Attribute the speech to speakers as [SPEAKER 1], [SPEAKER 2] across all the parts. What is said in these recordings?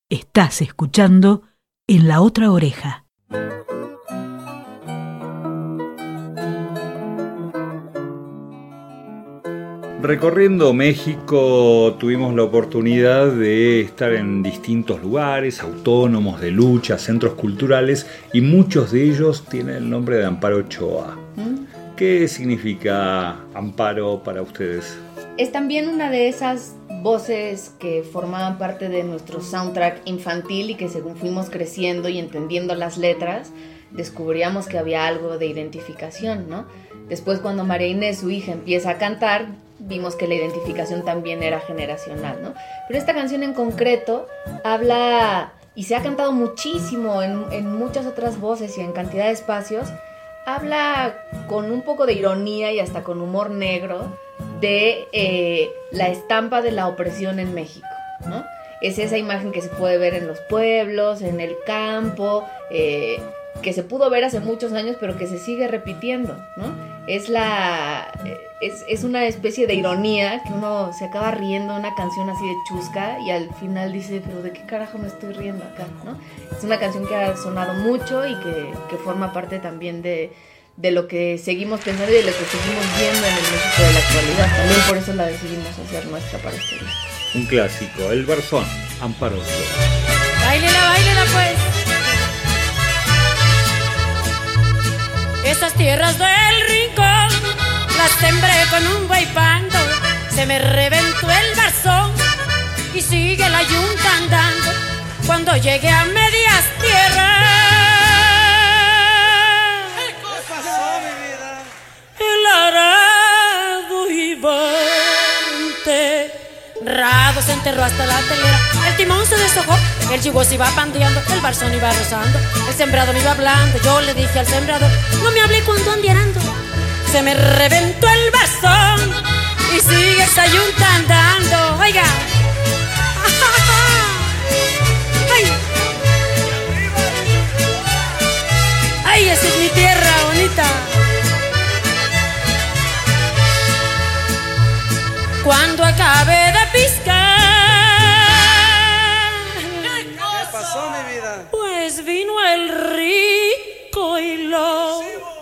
[SPEAKER 1] Estás escuchando En la Otra Oreja.
[SPEAKER 2] Recorriendo México tuvimos la oportunidad de estar en distintos lugares autónomos, de lucha, centros culturales, y muchos de ellos tienen el nombre de Amparo Ochoa. ¿Qué significa Amparo para ustedes?
[SPEAKER 3] Es también una de esas voces que formaban parte de nuestro soundtrack infantil y que según fuimos creciendo y entendiendo las letras, descubríamos que había algo de identificación, ¿no? Después, cuando María Inés, su hija, empieza a cantar, vimos que la identificación también era generacional, ¿no? Pero esta canción en concreto habla, y se ha cantado muchísimo en muchas otras voces y en cantidad de espacios, habla con un poco de ironía y hasta con humor negro de la estampa de la opresión en México, ¿no? Es esa imagen que se puede ver en los pueblos, en el campo, que se pudo ver hace muchos años, pero que se sigue repitiendo, ¿no? Es una especie de ironía que uno se acaba riendo de una canción así de chusca y al final dice, pero ¿de qué carajo me estoy riendo acá?, ¿no? Es una canción que ha sonado mucho y que forma parte también de lo que seguimos pensando y de lo que seguimos viendo en el México de la actualidad. También por eso la decidimos hacer nuestra para este disco.
[SPEAKER 2] Un clásico, El Barzón, Amparo Ochoa.
[SPEAKER 4] Báilela pues. Esas tierras del rincón las sembré con un buey pando. Se me reventó el barzón y sigue la yunta andando. Cuando llegué a medias tierras, el arado iba enterrado, se enterró hasta la telera. El timón se deshojó, el chivo se iba pandeando, el barzón iba rozando, el sembrado me iba hablando. Yo le dije al sembrador, no me hable cuando ande arando. Se me reventó el barzón y sigue esa yunta andando. Oiga, ay, ay, esa es mi tierra bonita. Cuando acabe de piscar,
[SPEAKER 5] ¿qué pasó, mi vida?
[SPEAKER 4] pues vino el rico y lo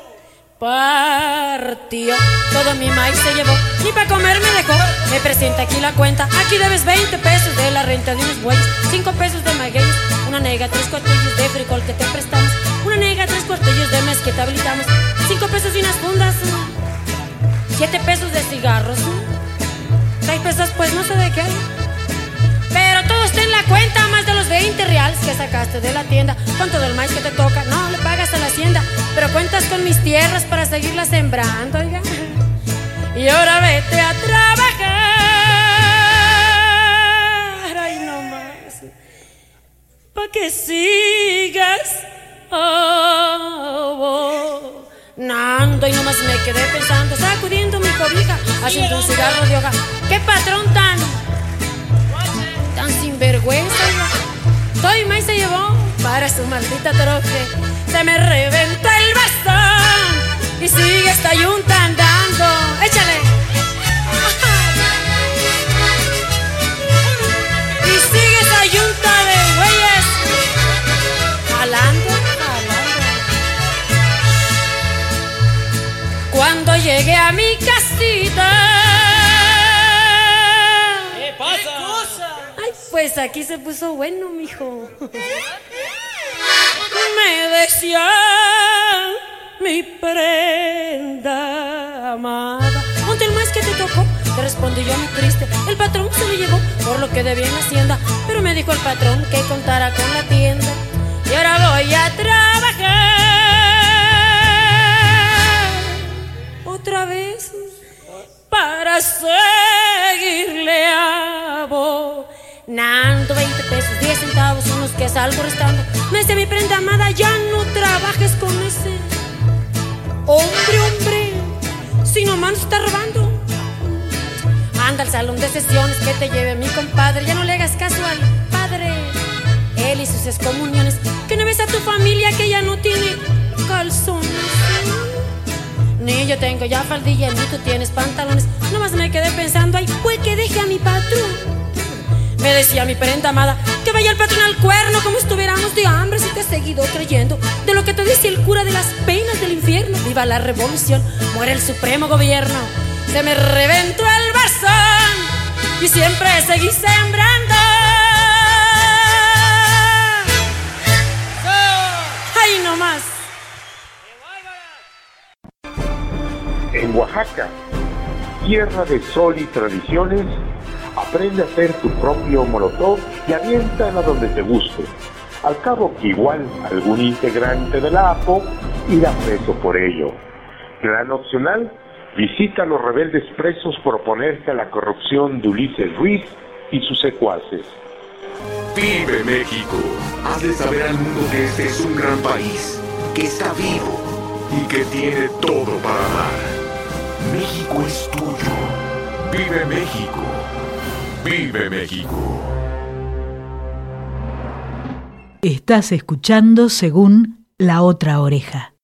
[SPEAKER 4] partió. Todo mi maíz se llevó, ni para comer me dejó. Me presenta aquí la cuenta, aquí debes 20 pesos de la renta de unos bueyes, 5 pesos de magueyes, una nega, 3 cuartillos de frijol que te prestamos, una nega, 3 cuartillos de mes que te habilitamos, 5 pesos y unas fundas, 7 pesos de cigarros, 6 pesos pues no sé de qué, pero todo está en la cuenta, más de los 20 reales que sacaste de la tienda. Con todo el maíz que te toca, no le pagas a la hacienda, pero cuentas con mis tierras para seguirlas sembrando, oiga. Y ahora vete a trabajar, ay no más, pa' que sigas nando. Y nomás me quedé pensando, sacudiendo mi cobija, haciendo un cigarro de hoja. ¡Qué patrón tan sinvergüenza! Todo mi maíz se llevó para su maldita troje. Se me reventó el bastón y sigue esta yunta andando. ¡Échale! Y sigue esa yunta de güeyes jalando. Cuando llegué a mi casita,
[SPEAKER 5] ¿qué pasa?
[SPEAKER 4] ay, pues aquí se puso bueno, mijo. Me decía mi prenda amada, ponte el maíz que te tocó. Le respondí yo muy triste, el patrón se lo llevó por lo que debía en la hacienda. Pero me dijo el patrón que contara con la tienda. Y ahora voy a trabajar otra vez para seguirle abonando. 20 pesos, 10 centavos son los que salgo restando. Me dice mi prenda amada, ya no trabajes con ese hombre, si nomás está robando. Anda al salón de sesiones que te lleve mi compadre. Ya no le hagas caso al padre, él y sus excomuniones. Que no ves a tu familia que ya no tiene calzones. Ni yo tengo ya faldilla, ni tú tienes pantalones. Nomás me quedé pensando, ay, pues que deje a mi patrón. Me le decía a mi parenta amada que vaya el patrón al cuerno como estuviéramos de hambre. Si te he seguido creyendo de lo que te dice el cura de las penas del infierno. Viva la revolución, muere el supremo gobierno. Se me reventó el barzón y siempre seguí sembrando. ¡Ay, no más!
[SPEAKER 6] En Oaxaca, tierra de sol y tradiciones, aprende a hacer tu propio molotov y aviéntala donde te guste. Al cabo que igual algún integrante de la APO irá preso por ello. Gran opcional, visita a los rebeldes presos por oponerse a la corrupción de Ulises Ruiz y sus secuaces.
[SPEAKER 7] ¡Vive México! Hazle saber al mundo que este es un gran país, que está vivo y que tiene todo para dar. México es tuyo. ¡Vive México! ¡Vive México!
[SPEAKER 1] Estás escuchando Según la Otra Oreja.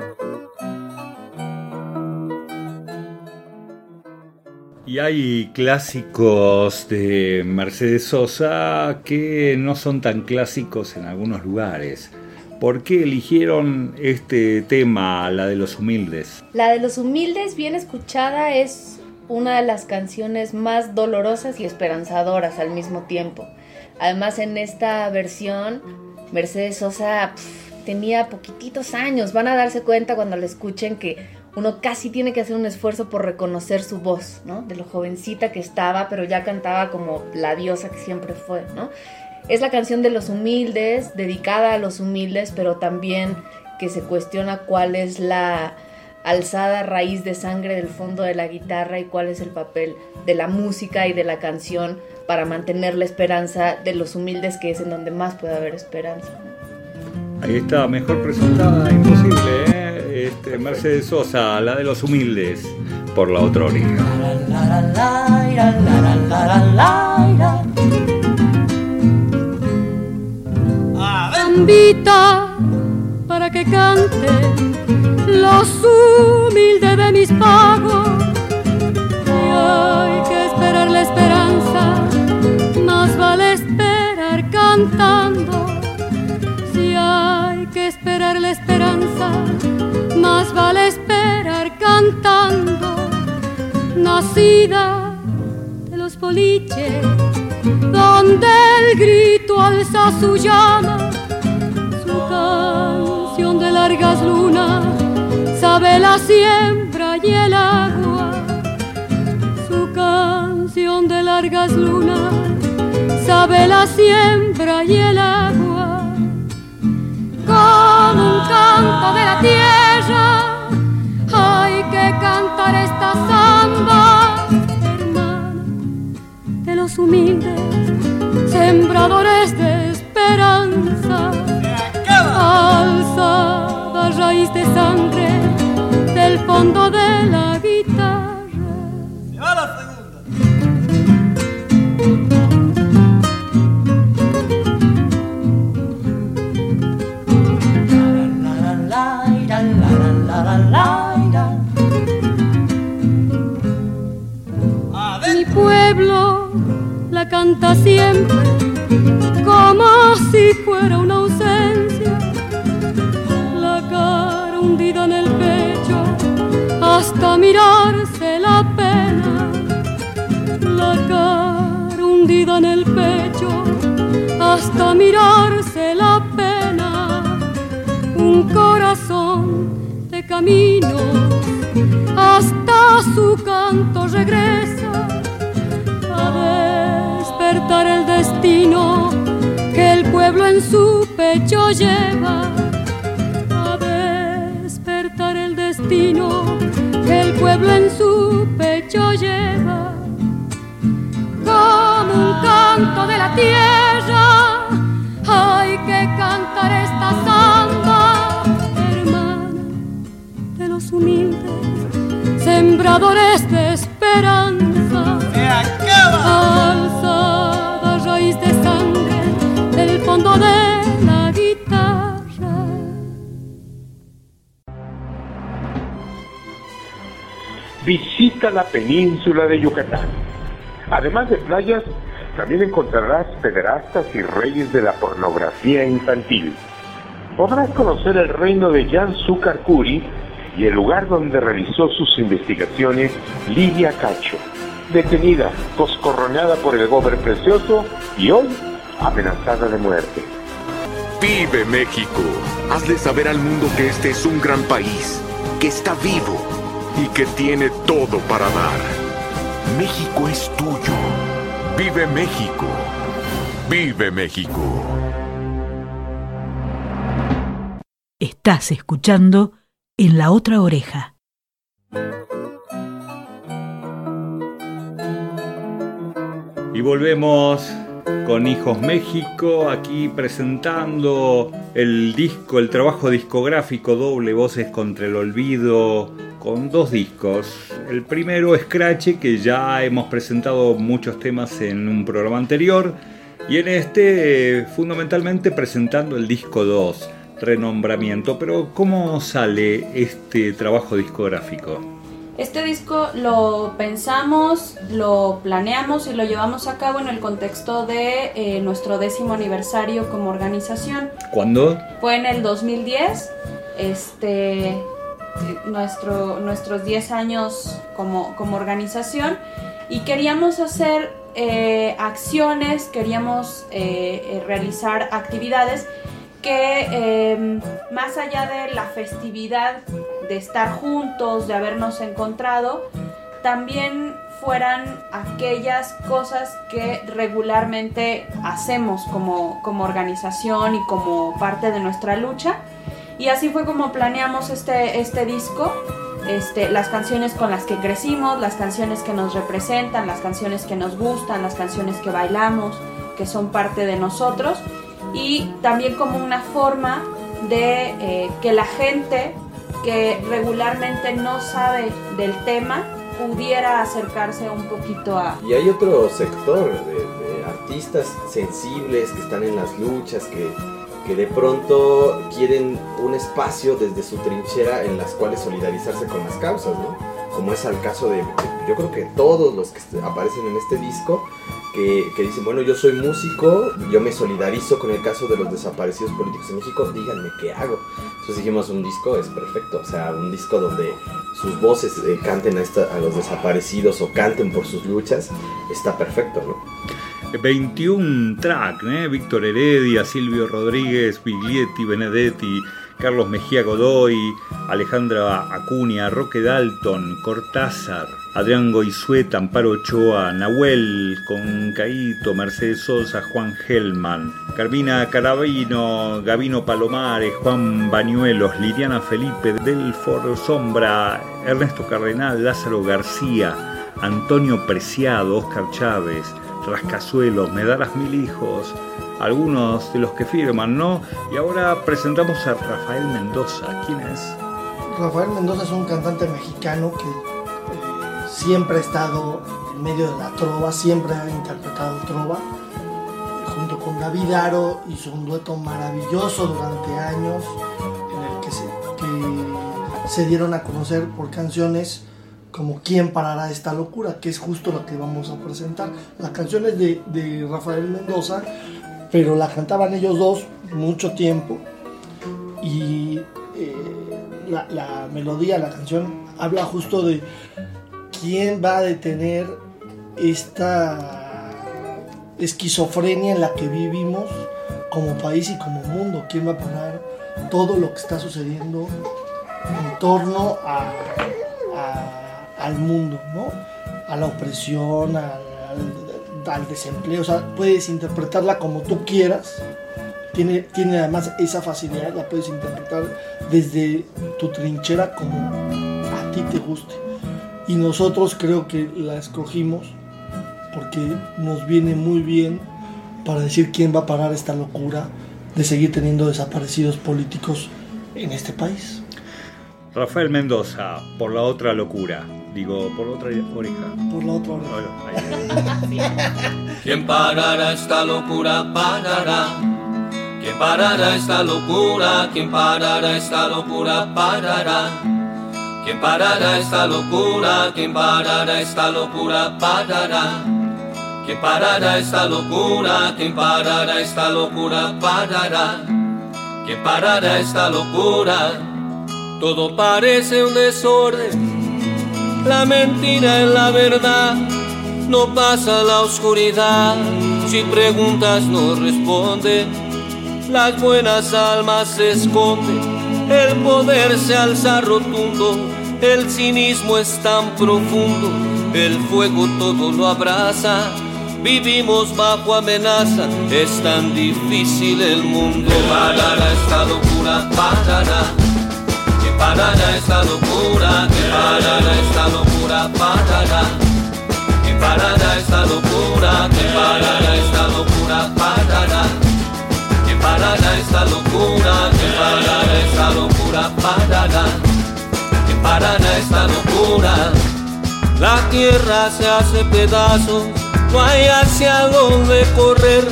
[SPEAKER 2] Y hay clásicos de Mercedes Sosa que no son tan clásicos en algunos lugares. ¿Por qué eligieron este tema, la de los humildes?
[SPEAKER 3] La de los humildes, bien escuchada, es una de las canciones más dolorosas y esperanzadoras al mismo tiempo. Además, en esta versión, Mercedes Sosa tenía poquititos años. Van a darse cuenta cuando la escuchen que uno casi tiene que hacer un esfuerzo por reconocer su voz, ¿no? De lo jovencita que estaba, pero ya cantaba como la diosa que siempre fue, ¿no? Es la canción de los humildes, dedicada a los humildes, pero también que se cuestiona cuál es la alzada raíz de sangre del fondo de la guitarra y cuál es el papel de la música y de la canción para mantener la esperanza de los humildes, que es en donde más puede haber esperanza.
[SPEAKER 2] Ahí está, mejor presentada, imposible, ¿eh? Mercedes Sosa, la de los humildes, por La Otra Oreja.
[SPEAKER 8] Invita para que cante los humildes de mis pagos. Y hay que esperar la esperanza, más vale esperar cantando. Si hay que esperar la esperanza, más vale esperar cantando. Nacida de los boliches, donde el grito alza su llama, canción de largas lunas, sabe la siembra y el agua. Su canción de largas lunas, sabe la siembra y el agua. Como un canto de la tierra, hay que cantar esta samba, hermana de los humildes, sembradores de esperanza. Alzada raíz de sangre del fondo de la guitarra. Se va la segunda. Mi pueblo la canta siempre como si fuera una ausencia. La cara hundida en el pecho hasta mirarse la pena. La cara hundida en el pecho hasta mirarse la pena. Un corazón de camino hasta su canto regresa a despertar el destino que el pueblo en su pecho lleva, a despertar el destino que el pueblo en su pecho lleva. Como un canto de la tierra, hay que cantar esta samba, hermana de los humildes, sembradores de esperanza. Alzada raíz de sangre del fondo de la guitarra.
[SPEAKER 6] Visita la península de Yucatán. Además de playas, También encontrarás pederastas y reyes de la pornografía infantil. Podrás conocer el reino de Jan Sucarcuri y el lugar donde realizó sus investigaciones Lidia Cacho, detenida, coscorroneada por el gober precioso y hoy amenazada de muerte.
[SPEAKER 7] Vive México. Hazle saber al mundo que este es un gran país, que está vivo y que tiene todo para dar. México es tuyo. Vive México. Vive México.
[SPEAKER 1] Estás escuchando En la Otra Oreja.
[SPEAKER 2] Y volvemos con Hijos México, aquí presentando el disco, el trabajo discográfico doble Voces contra el Olvido, con 2 discos. El primero, Scratch, que ya hemos presentado muchos temas en un programa anterior, y en este fundamentalmente presentando el disco 2, Renombramiento. Pero ¿cómo sale este trabajo discográfico?
[SPEAKER 9] Este disco lo pensamos, lo planeamos y lo llevamos a cabo en el contexto de nuestro 10º aniversario como organización.
[SPEAKER 2] ¿Cuándo?
[SPEAKER 9] Fue en el 2010, nuestros 10 años como organización, y queríamos hacer acciones, queríamos realizar actividades que más allá de la festividad de estar juntos, de habernos encontrado, también fueran aquellas cosas que regularmente hacemos como organización y como parte de nuestra lucha. Y así fue como planeamos este disco, las canciones con las que crecimos, las canciones que nos representan, las canciones que nos gustan, las canciones que bailamos, que son parte de nosotros, y también como una forma de que la gente que regularmente no sabe del tema pudiera acercarse un poquito a...
[SPEAKER 10] Y hay otro sector de artistas sensibles que están en las luchas, que de pronto quieren un espacio desde su trinchera en las cuales solidarizarse con las causas, ¿no? Como es el caso de, yo creo que todos los que aparecen en este disco, que dicen, bueno, yo soy músico, yo me solidarizo con el caso de los desaparecidos políticos en México, díganme qué hago. Entonces dijimos, un disco es perfecto, o sea, un disco donde sus voces canten a los desaparecidos o canten por sus luchas, está perfecto, ¿no?
[SPEAKER 2] 21 track, Víctor Heredia, Silvio Rodríguez, Biglietti, Benedetti, Carlos Mejía Godoy, Alejandra Acuña, Roque Dalton, Cortázar, Adrián Goizueta, Amparo Ochoa, Nahuel Concaíto, Mercedes Sosa, Juan Gelman, Carmina Carabino, Gabino Palomares, Juan Bañuelos, Liliana Felipe, Delfor Sombra, Ernesto Cardenal, Lázaro García, Antonio Preciado, Óscar Chávez, Rascazuelos, Me darás mil hijos, algunos de los que firman, ¿no? Y ahora presentamos a Rafael Mendoza. ¿Quién es?
[SPEAKER 11] Rafael Mendoza es un cantante mexicano que siempre ha estado en medio de la trova, siempre ha interpretado trova. Junto con David Aro hizo un dueto maravilloso durante años, en el que se dieron a conocer por canciones como ¿Quién parará esta locura?, que es justo lo que vamos a presentar. La canción es de Rafael Mendoza, pero la cantaban ellos dos mucho tiempo, y la melodía, la canción habla justo de quién va a detener esta esquizofrenia en la que vivimos como país y como mundo, quién va a parar todo lo que está sucediendo en torno al mundo, ¿no? A la opresión, al desempleo. O sea, puedes interpretarla como tú quieras. Tiene además esa facilidad, la puedes interpretar desde tu trinchera como a ti te guste. Y nosotros creo que la escogimos porque nos viene muy bien para decir quién va a parar esta locura de seguir teniendo desaparecidos políticos en este país.
[SPEAKER 2] Rafael Mendoza, Por la otra locura. Digo, por la otra oreja.
[SPEAKER 11] Por la otra oreja.
[SPEAKER 12] ¿Quién parará esta locura? Parará. ¿Quién parará esta locura? ¿Quién parará esta locura? Parará. ¿Quién parará esta locura? ¿Quién parará esta locura? Parará. ¿Quién parará esta locura? ¿Quién parará esta locura? Parará. ¿Quién parará esta locura? Todo parece un desorden, la mentira es la verdad, no pasa la oscuridad, si preguntas no responden, las buenas almas se esconden, el poder se alza rotundo, el cinismo es tan profundo, el fuego todo lo abraza, vivimos bajo amenaza, es tan difícil el mundo. Parará esta locura, parará. Que parará esta locura, que parará esta locura, parará. Que parará esta locura, que parará esta locura, parará. Que parará esta locura, que parará esta locura, parará. Que parará esta locura. La tierra se hace pedazos, no hay hacia dónde correr.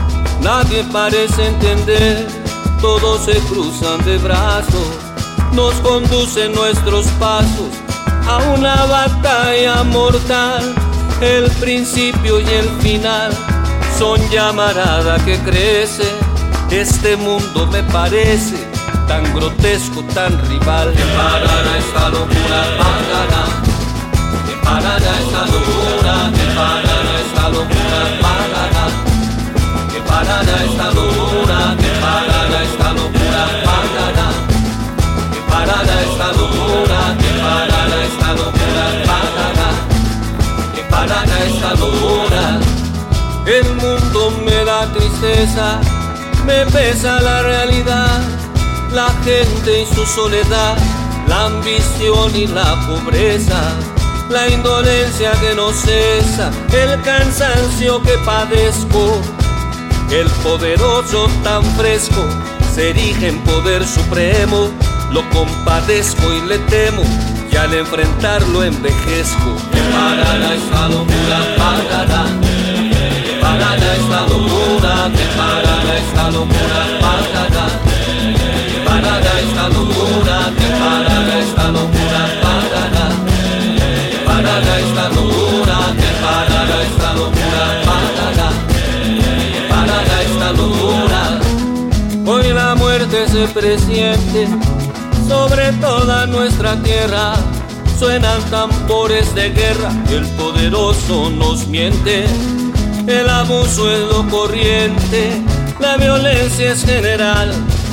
[SPEAKER 12] Nadie parece entender, todos se cruzan de brazos. Nos conducen nuestros pasos a una batalla mortal. El principio y el final son llamarada que crece. Este mundo me parece tan grotesco, tan rival. Que parará esta locura, parará. Que parará esta locura, que parará esta locura, parará. Que parará esta locura, que parará esta locura, parará. Que parará esta locura, que parará esta locura, parará. Que parará esta locura. El mundo me da tristeza, me pesa la realidad, la gente y su soledad, la ambición y la pobreza, la indolencia que no cesa, el cansancio que padezco. El poderoso tan fresco se erige en poder supremo, lo compadezco y le temo, y al enfrentarlo envejezco. Que parará esta locura, parará. Que parará esta locura, que parará esta locura, parará. Que parará esta locura, que parará esta locura, parará. Que parará esta locura, que parará esta locura, parará. Que parará esta locura. Hoy la muerte se presiente sobre toda nuestra tierra, suenan tambores de guerra, el poderoso nos miente, el abuso es lo corriente, la violencia es general,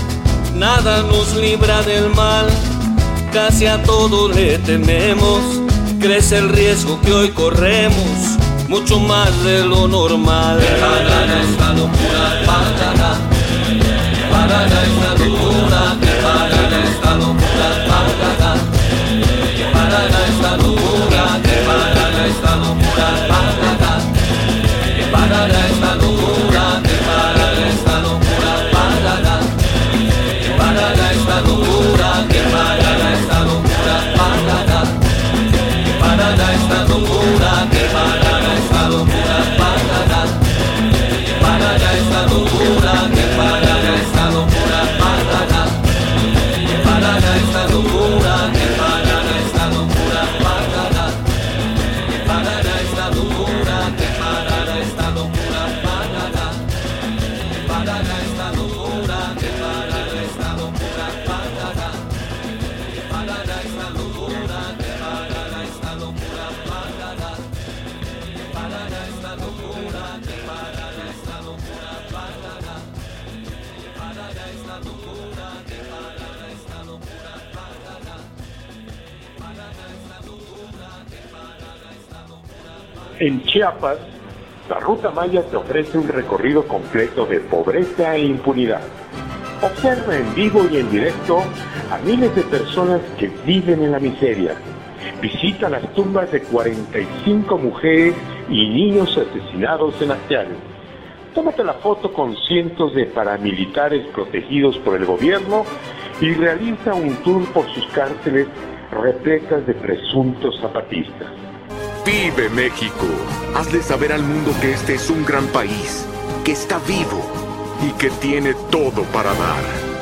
[SPEAKER 12] nada nos libra del mal, casi a todo le tememos, crece el riesgo que hoy corremos, mucho más de lo normal. Que parará esta locura, parará. Que parará esta locura, que parará esta locura, parará. Que parará esta locura, que parará esta locura, parará. Que parará esta locura, que parará esta locura, parará. Que parará esta locura, que parará esta locura, parará. Que parará esta locura, que parará esta locura, parará. Que parará esta locura, que parará esta locura, parará. Que parará esta locura, que parará esta locura, parará. Que parará esta locura, que parará esta locura, parará. Que parará esta locura, que parará esta locura, parará. Que parará esta locura, que parará esta locura, parará. Que parará esta locura, que parará esta locura, parará. Que parará esta locura, que parará esta locura, parará. Que parará esta locura, que parará esta locura.
[SPEAKER 6] En Chiapas, la Ruta Maya te ofrece un recorrido completo de pobreza e impunidad. Observa en vivo y en directo a miles de personas que viven en la miseria. Visita las tumbas de 45 mujeres y niños asesinados en Acteal. Tómate la foto con cientos de paramilitares protegidos por el gobierno y realiza un tour por sus cárceles repletas de presuntos zapatistas.
[SPEAKER 7] Vive México. Hazle saber al mundo que este es un gran país, que está vivo y que tiene todo para dar.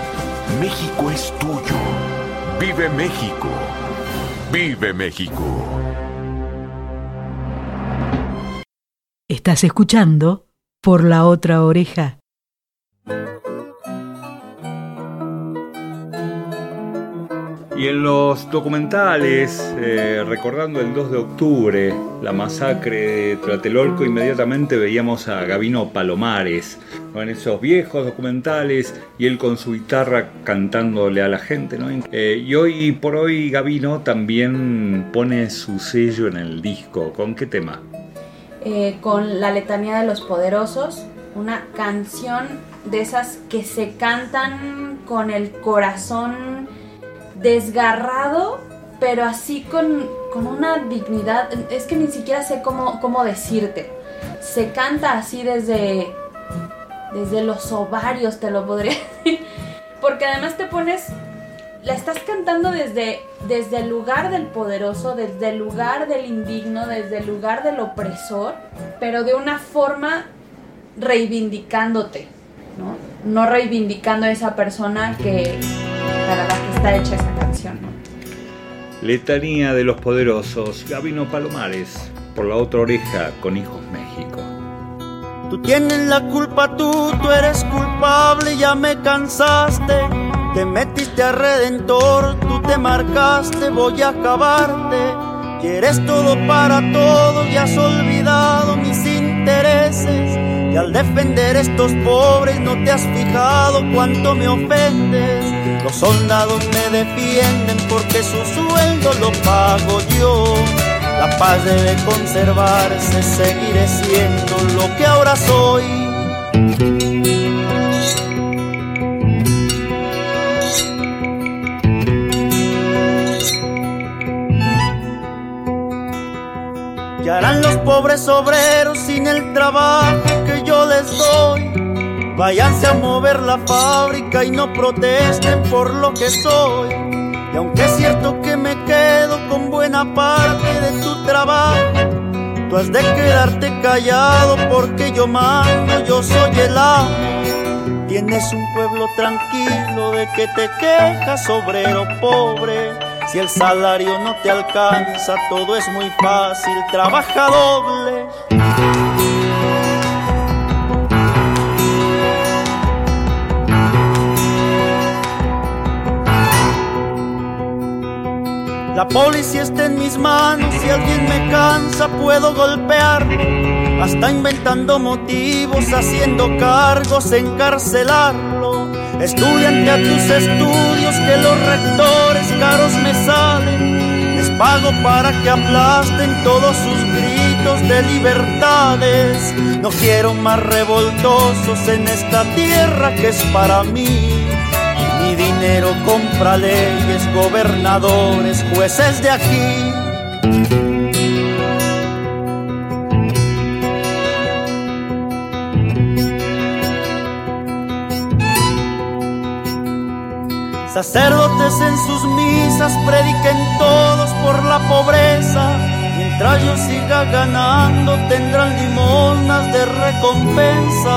[SPEAKER 7] México es tuyo. Vive México. Vive México.
[SPEAKER 1] Estás escuchando Por la Otra Oreja.
[SPEAKER 2] Y en los documentales, recordando el 2 de octubre, la masacre de Tlatelolco, inmediatamente veíamos a Gabino Palomares, ¿no? En esos viejos documentales, y él con su guitarra cantándole a la gente, ¿no? Y hoy por hoy Gabino también pone su sello en el disco. ¿Con qué tema?
[SPEAKER 9] Con La Letanía de los Poderosos, una canción de esas que se cantan con el corazón desgarrado, pero así con una dignidad. Es que ni siquiera sé cómo decirte. Se canta así desde los ovarios, te lo podría decir, porque además la estás cantando desde el lugar del poderoso, desde el lugar del indigno, desde el lugar del opresor, pero de una forma reivindicándote, no reivindicando a esa persona para la que está hecha esa canción, ¿no?
[SPEAKER 2] Letanía de los Poderosos, Gabino Palomares, Por la Otra Oreja, con Hijos México.
[SPEAKER 13] Tú tienes la culpa, tú eres culpable, ya me cansaste. Te metiste a Redentor, tú te marcaste, voy a acabarte. Quieres todo para todo y has olvidado mis intereses. Y al defender estos pobres no te has fijado cuánto me ofendes. Los soldados me defienden porque su sueldo lo pago yo. La paz debe conservarse, seguiré siendo lo que ahora soy. ¿Qué harán los pobres obreros sin el trabajo que yo les doy? Váyanse a mover la fábrica y no protesten por lo que soy. Y aunque es cierto que me quedo con buena parte de tu trabajo, tú has de quedarte callado porque yo mando, yo soy el amo. Tienes un pueblo tranquilo, de que te quejas, obrero pobre. Si el salario no te alcanza, todo es muy fácil, trabaja doble. La policía está en mis manos, si alguien me cansa puedo golpearlo, hasta inventando motivos, haciendo cargos, encarcelarlo. Estudiante a tus estudios que los rectores caros me salen, les pago para que aplasten todos sus gritos de libertades. No quiero más revoltosos en esta tierra que es para mí. Mi dinero compra leyes, gobernadores, jueces de aquí. Sacerdotes en sus misas prediquen todos por la pobreza. Mientras yo siga ganando tendrán limosnas de recompensa.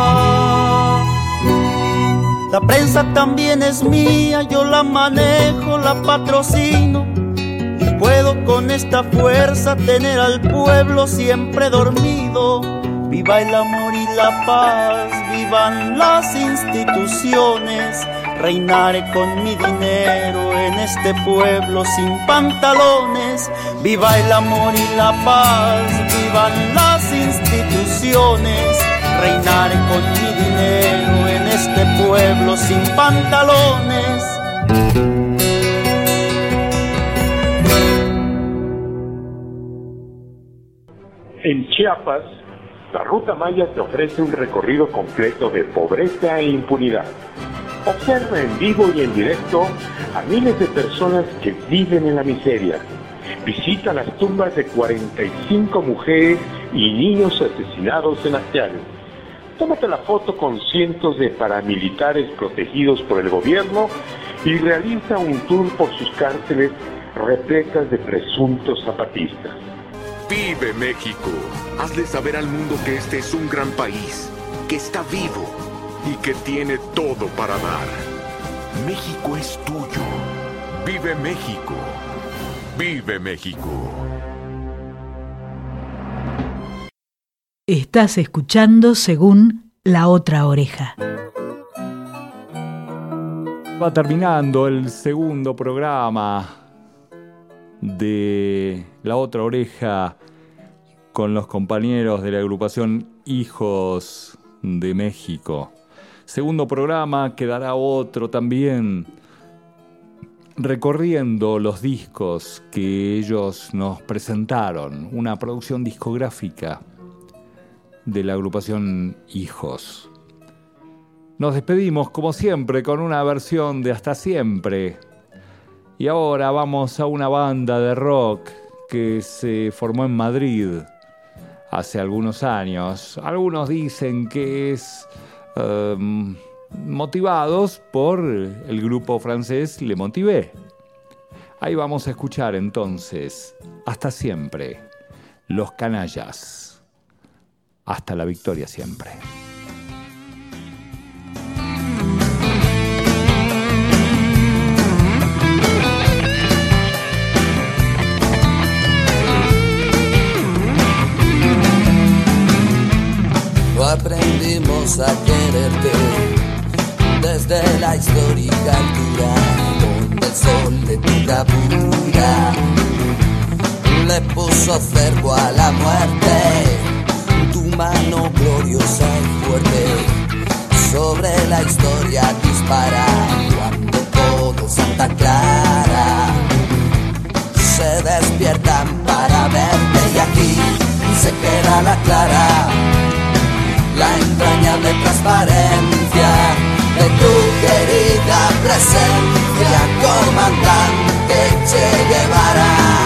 [SPEAKER 13] La prensa también es mía, yo la manejo, la patrocino. Y puedo con esta fuerza tener al pueblo siempre dormido. Viva el amor y la paz, vivan las instituciones. Reinaré con mi dinero en este pueblo sin pantalones. Viva el amor y la paz, vivan las instituciones. Reinaré con mi dinero en este pueblo sin pantalones.
[SPEAKER 6] En Chiapas, la Ruta Maya te ofrece un recorrido completo de pobreza e impunidad. Observa en vivo y en directo a miles de personas que viven en la miseria. Visita las tumbas de 45 mujeres y niños asesinados en Acteal. Tómate la foto con cientos de paramilitares protegidos por el gobierno y realiza un tour por sus cárceles repletas de presuntos zapatistas.
[SPEAKER 7] Vive México. Hazle saber al mundo que este es un gran país, que está vivo y que tiene todo para dar. México es tuyo. Vive México. Vive México.
[SPEAKER 1] Estás escuchando Según la Otra Oreja.
[SPEAKER 2] Va terminando el segundo programa de La Otra Oreja con los compañeros de la agrupación Hijos de México. Segundo programa, quedará otro también recorriendo los discos que ellos nos presentaron, una producción discográfica de la agrupación Hijos. Nos despedimos como siempre con una versión de Hasta Siempre. Y ahora vamos a una banda de rock que se formó en Madrid hace algunos años. Algunos dicen que es motivados por el grupo francés Le Motivé. Ahí vamos a escuchar entonces Hasta Siempre, Los Canallas. Hasta la victoria siempre.
[SPEAKER 14] Aprendimos a quererte desde la histórica altura, donde el sol de tu bravura le puso cerco a la muerte. Tu mano gloriosa y fuerte sobre la historia dispara, cuando todo Santa Clara se despiertan para verte, y aquí se queda la clara, la entrañable transparencia de tu querida presencia, comandante Che Guevara.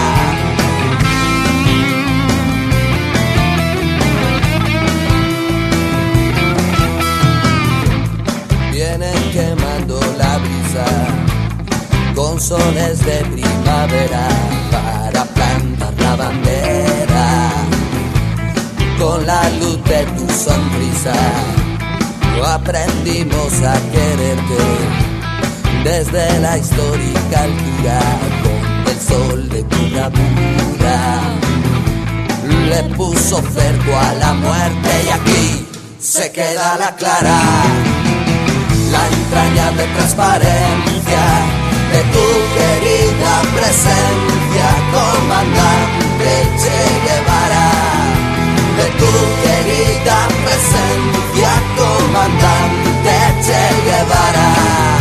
[SPEAKER 14] Vienen quemando la brisa con soles de primavera para plantar la bandera. Con la luz de tu sonrisa aprendimos a quererte desde la histórica altura, donde el sol de tu bravura le puso cerco a la muerte, y aquí se queda la clara, la entrañable transparencia de tu querida presencia, comandante Che Guevara. De tu querida presencia, comandante Che Guevara.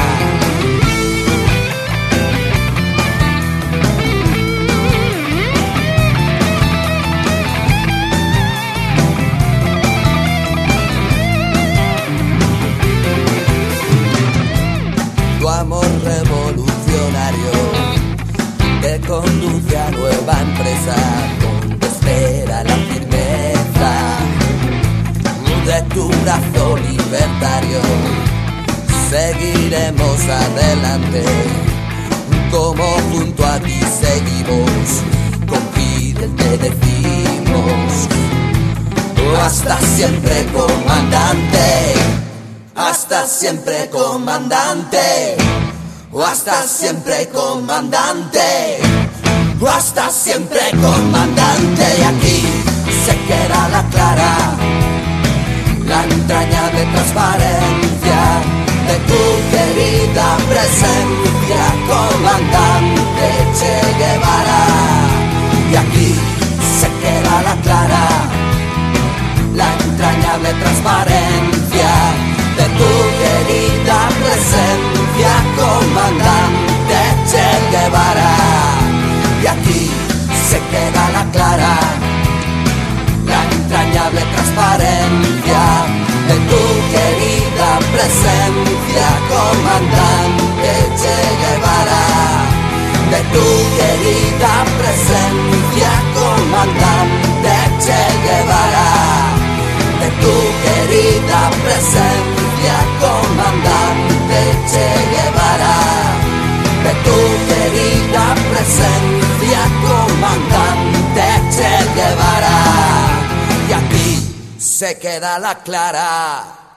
[SPEAKER 14] Tu amor revolucionario te conduce a nueva empresa, donde espera la de tu brazo libertario. Seguiremos adelante, como junto a ti seguimos, con Fidel te decimos, hasta siempre comandante, hasta siempre comandante, hasta siempre comandante, hasta siempre comandante, y aquí se queda la clara, la entrañable transparencia de tu querida presencia, comandante Che Guevara. Y aquí se queda la clara, la entrañable transparencia de tu querida presencia, comandante Che Guevara. Y aquí se queda la clara, la entrañable transparencia de tu querida presencia, comandante Che Guevara. De tu querida presencia, comandante Che Guevara. De tu querida presencia, comandante Che Guevara. De tu querida presencia, comandante Che Guevara. Y aquí se queda la clara.